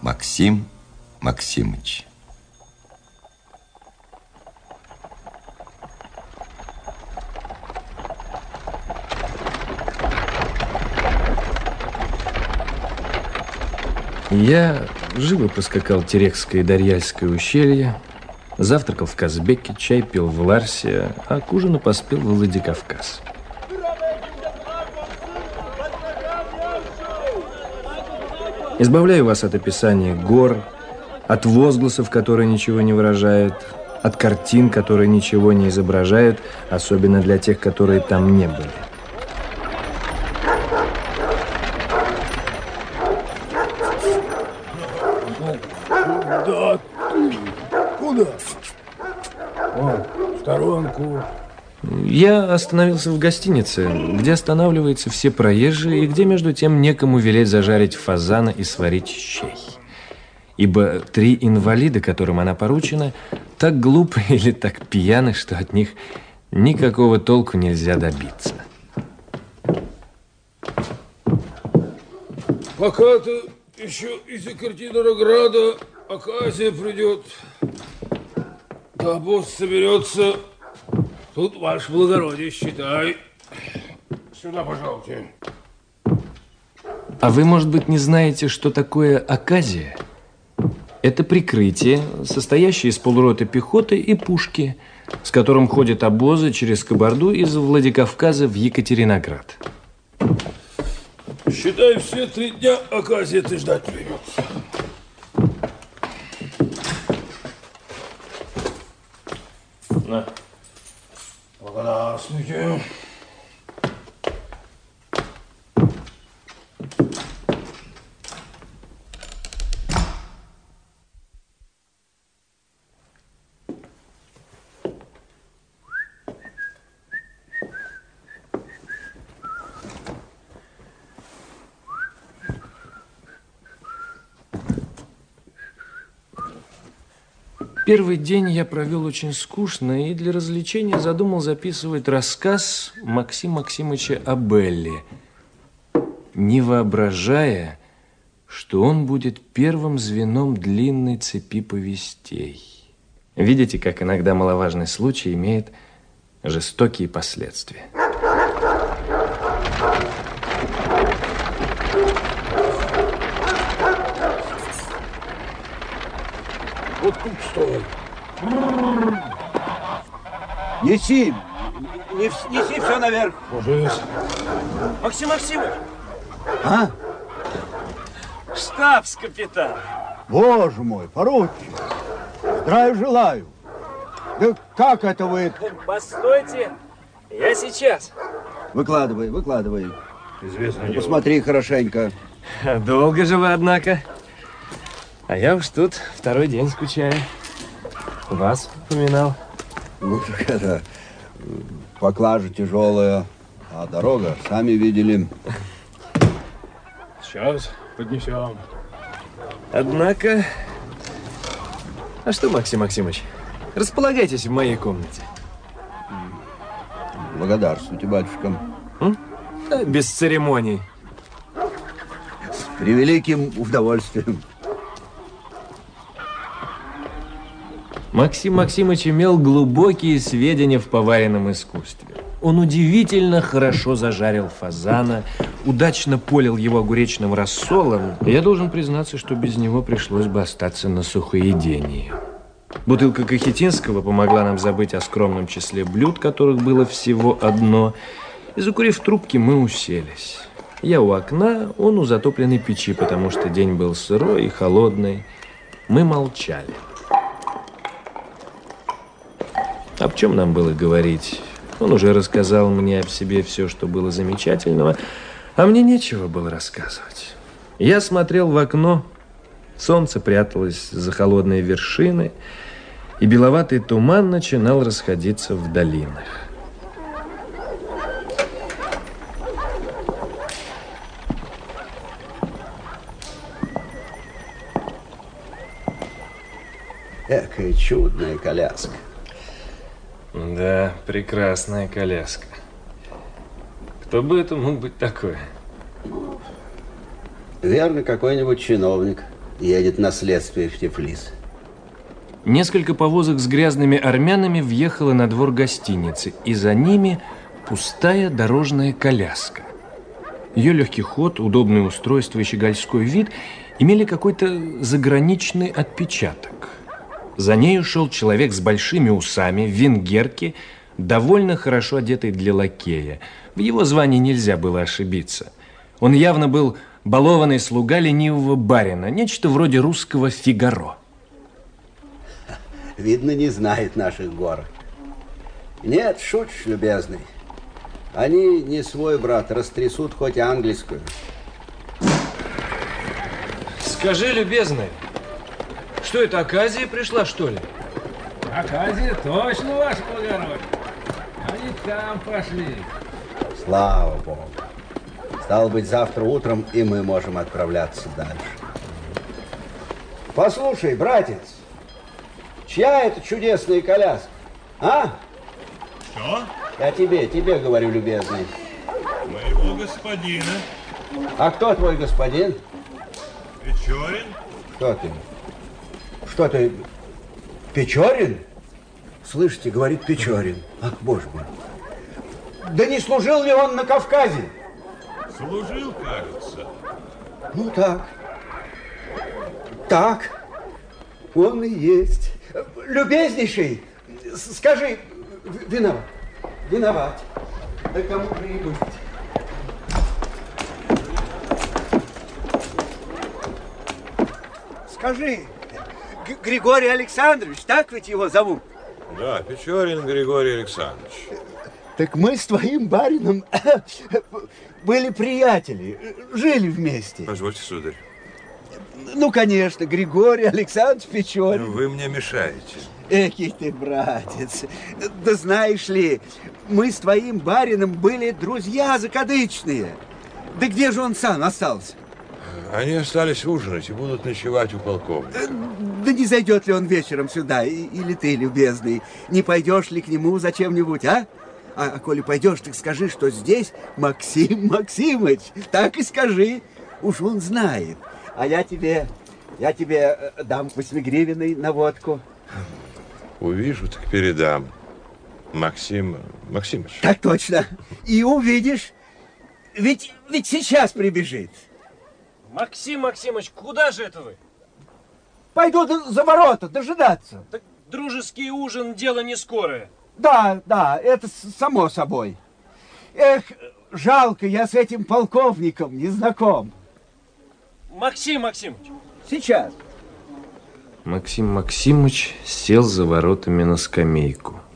Максим Максимыч. Я живо проскакал Терекское и Дарьяльское ущелье, завтракал в Казбеке, чай пил в Ларсе, а к ужину поспел в Владикавказ. Избавляю вас от описания гор, от возгласов, которые ничего не выражают, от картин, которые ничего не изображают, особенно для тех, которые там не были. Куда ты? Куда? Вон, в сторонку. Я остановился в гостинице, где останавливаются все проезжие и где, между тем, некому велеть зажарить фазана и сварить щей. Ибо 3 инвалида, которым она поручена, так глупы или так пьяны, что от них никакого толку нельзя добиться. Пока-то еще из Екатеринограда оказия придет. Да босс соберется. Тут, ваше благородие, считай. Сюда, пожалуйте. А вы, может быть, не знаете, что такое оказия? Это прикрытие, состоящее из полуроты пехоты и пушки, с которым ходят обозы через Кабарду из Владикавказа в Екатериноград. Считай, все 3 дня оказия ты ждать придется. На. Благодарствуйте. Первый день я провел очень скучно и для развлечения задумал записывать рассказ Максима Максимыча о Белле, не воображая, что он будет первым звеном длинной цепи повестей. Видите, как иногда маловажный случай имеет жестокие последствия. Вот тут стой. Неси все наверх. Ложись. Максим Максимович! А? Штабс-капитан! Боже мой, поручик. Здравия желаю. Да как это вы? Постойте, я сейчас. Выкладывай. Известно дело. Посмотри хорошенько. Долго же вы, однако. А я уж тут 2-й день скучаю. Вас упоминал. Ну, так это, поклажа тяжелая, а дорога, сами видели. Сейчас поднесем. Однако... А что, Максим Максимович, располагайтесь в моей комнате. Благодарствуйте, батюшка. Без церемоний. С превеликим удовольствием. Максим Максимович имел глубокие сведения в поваренном искусстве. Он удивительно хорошо зажарил фазана, удачно полил его огуречным рассолом. Я должен признаться, что без него пришлось бы остаться на сухоедении. Бутылка Кахетинского помогла нам забыть о скромном числе блюд, которых было всего одно. И, закурив трубки, мы уселись. Я у окна, он у затопленной печи, потому что день был сырой и холодный. Мы молчали. Об чем нам было говорить? Он уже рассказал мне об себе все, что было замечательного, а мне нечего было рассказывать. Я смотрел в окно, солнце пряталось за холодные вершины, и беловатый туман начинал расходиться в долинах. Экая чудная коляска. Да, прекрасная коляска. Кто бы это мог быть такой? Верно, какой-нибудь чиновник едет на следствие в Тифлис. Несколько повозок с грязными армянами въехало на двор гостиницы, и за ними пустая дорожная коляска. Ее легкий ход, удобное устройство и щегольской вид имели какой-то заграничный отпечаток. За нею шел человек с большими усами, в венгерке, довольно хорошо одетый для лакея. В его звании нельзя было ошибиться. Он явно был балованный слуга ленивого барина, нечто вроде русского Фигаро. Видно, не знает наших гор. Нет, шутишь, любезный. Они не свой, брат, растрясут хоть английскую. Скажи, любезный, что это, оказия пришла, что ли? Аказия точно, ваше благородие. Они там пошли. Слава Богу. Стало быть, завтра утром и мы можем отправляться дальше. Послушай, братец, чья это чудесная коляска? А? Что? Я тебе говорю, любезный. Моего господина. А кто твой господин? Печорин? Кто ты? Что ты? Печорин? Слышите, говорит Печорин. Ах, боже мой. Да не служил ли он на Кавказе? Служил, кажется. Ну так. Так. Он и есть. Любезнейший, скажи, виноват. Виноват. Да кому же и быть? Скажи, Григорий Александрович, так ведь его зовут? Да, Печорин Григорий Александрович. Так мы с твоим барином были приятели, жили вместе. Позвольте, сударь. Ну, конечно, Григорий Александрович Печорин. Вы мне мешаете. Экий ты, братец. Да знаешь ли, мы с твоим барином были друзья закадычные. Да где же он сам остался? Они остались ужинать и будут ночевать у полковника. Да не зайдет ли он вечером сюда? Или ты, любезный, не пойдешь ли к нему зачем-нибудь, а? А коли пойдешь, так скажи, что здесь Максим Максимыч. Так и скажи. Уж он знает. А я тебе дам 8-гривенный на водку. Увижу, так передам. Максим Максимович. Так точно. И увидишь. Ведь сейчас прибежит. Максим Максимович, куда же это вы? Пойду за ворота дожидаться. Так дружеский ужин, дело не скорое. Да, это само собой. Эх, жалко, я с этим полковником не знаком. Максим Максимович. Сейчас. Максим Максимыч сел за воротами на скамейку.